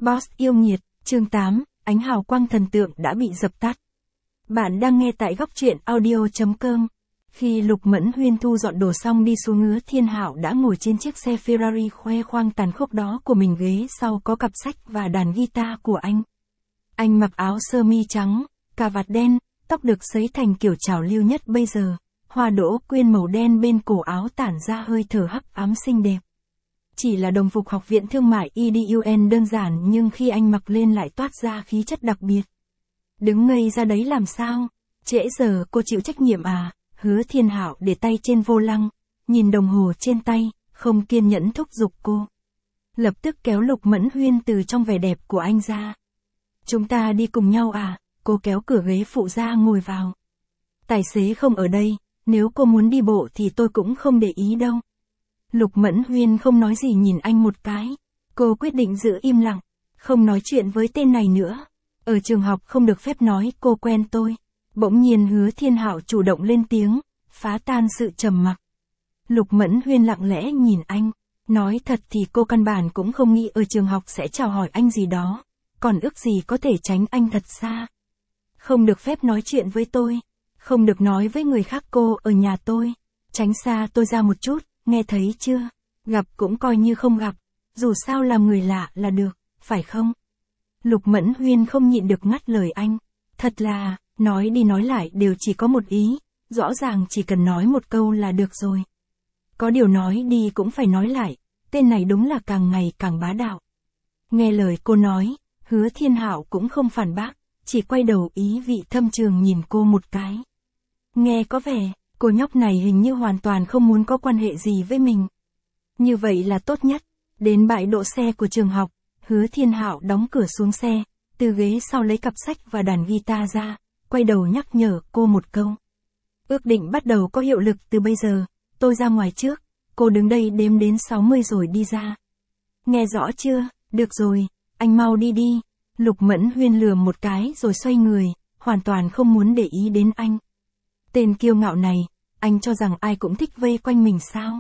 Boss yêu nghiệt, chương 8, ánh hào quang thần tượng đã bị dập tắt. Bạn đang nghe tại góc truyện audio.com. Khi Lục Mẫn Huyên thu dọn đồ xong đi xuống, Hứa Thiên Hạo đã ngồi trên chiếc xe Ferrari khoe khoang tàn khốc đó của mình, ghế sau có cặp sách và đàn guitar của anh. Anh mặc áo sơ mi trắng, cà vạt đen, tóc được sấy thành kiểu trào lưu nhất bây giờ, hoa đỗ quyên màu đen bên cổ áo tản ra hơi thở hắc ám xinh đẹp. Chỉ là đồng phục học viện thương mại EDUN đơn giản, nhưng khi anh mặc lên lại toát ra khí chất đặc biệt. Đứng ngây ra đấy làm sao? Trễ giờ cô chịu trách nhiệm à? Hứa Thiên Hạo để tay trên vô lăng, nhìn đồng hồ trên tay, không kiên nhẫn thúc giục cô. Lập tức kéo Lục Mẫn Huyên từ trong vẻ đẹp của anh ra. Chúng ta đi cùng nhau à? Cô kéo cửa ghế phụ ra ngồi vào. Tài xế không ở đây, nếu cô muốn đi bộ thì tôi cũng không để ý đâu. Lục Mẫn Huyên không nói gì nhìn anh một cái. Cô quyết định giữ im lặng, không nói chuyện với tên này nữa. Ở trường học không được phép nói cô quen tôi. Bỗng nhiên Hứa Thiên Hạo chủ động lên tiếng, phá tan sự trầm mặc. Lục Mẫn Huyên lặng lẽ nhìn anh. Nói thật thì cô căn bản cũng không nghĩ ở trường học sẽ chào hỏi anh gì đó. Còn ước gì có thể tránh anh thật xa. Không được phép nói chuyện với tôi. Không được nói với người khác cô ở nhà tôi. Tránh xa tôi ra một chút, nghe thấy chưa? Gặp cũng coi như không gặp. Dù sao làm người lạ là được, phải không? Lục Mẫn Huyên không nhịn được ngắt lời anh. Thật là, nói đi nói lại đều chỉ có một ý. Rõ ràng chỉ cần nói một câu là được rồi. Có điều nói đi cũng phải nói lại. Tên này đúng là càng ngày càng bá đạo. Nghe lời cô nói, Hứa Thiên Hạo cũng không phản bác, chỉ quay đầu ý vị thâm trường nhìn cô một cái. Nghe có vẻ, cô nhóc này hình như hoàn toàn không muốn có quan hệ gì với mình. Như vậy là tốt nhất. Đến bãi đỗ xe của trường học, Hứa Thiên Hạo đóng cửa xuống xe, từ ghế sau lấy cặp sách và đàn guitar ra, quay đầu nhắc nhở cô một câu. Ước định bắt đầu có hiệu lực từ bây giờ, tôi ra ngoài trước, cô đứng đây đếm đến 60 rồi đi ra. Nghe rõ chưa? Được rồi, anh mau đi đi. Lục Mẫn Huyên lườm một cái rồi xoay người, hoàn toàn không muốn để ý đến anh. Tên kiêu ngạo này, anh cho rằng ai cũng thích vây quanh mình sao?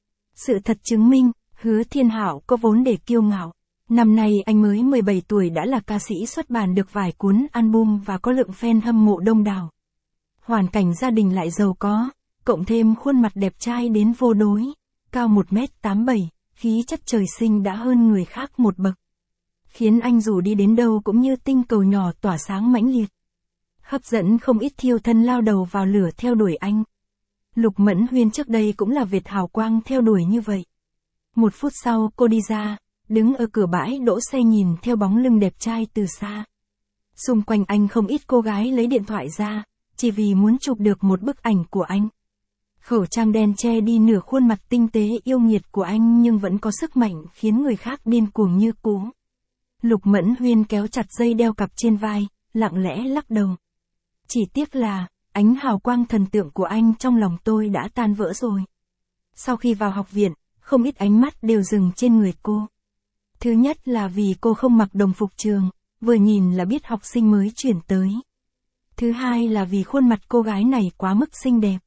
Sự thật chứng minh, Hứa Thiên Hạo có vốn để kiêu ngạo. Năm nay anh mới 17 tuổi đã là ca sĩ xuất bản được vài cuốn album và có lượng fan hâm mộ đông đảo. Hoàn cảnh gia đình lại giàu có, cộng thêm khuôn mặt đẹp trai đến vô đối, cao 1m87, khí chất trời sinh đã hơn người khác một bậc. Khiến anh dù đi đến đâu cũng như tinh cầu nhỏ tỏa sáng mãnh liệt. Hấp dẫn không ít thiêu thân lao đầu vào lửa theo đuổi anh. Lục Mẫn Huyên trước đây cũng là vệt hào quang theo đuổi như vậy. Một phút sau cô đi ra, đứng ở cửa bãi đỗ xe nhìn theo bóng lưng đẹp trai từ xa. Xung quanh anh không ít cô gái lấy điện thoại ra, chỉ vì muốn chụp được một bức ảnh của anh. Khẩu trang đen che đi nửa khuôn mặt tinh tế yêu nghiệt của anh nhưng vẫn có sức mạnh khiến người khác điên cuồng như cú. Lục Mẫn Huyên kéo chặt dây đeo cặp trên vai, lặng lẽ lắc đầu. Chỉ tiếc là, ánh hào quang thần tượng của anh trong lòng tôi đã tan vỡ rồi. Sau khi vào học viện, không ít ánh mắt đều dừng trên người cô. Thứ nhất là vì cô không mặc đồng phục trường, vừa nhìn là biết học sinh mới chuyển tới. Thứ hai là vì khuôn mặt cô gái này quá mức xinh đẹp.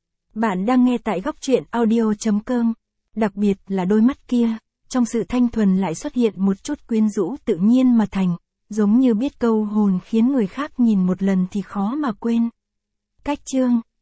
Bạn đang nghe tại góc truyện audio.com. Đặc biệt là đôi mắt kia, trong sự thanh thuần lại xuất hiện một chút quyến rũ tự nhiên mà thành, giống như biết câu hồn khiến người khác nhìn một lần thì khó mà quên. Cách chương,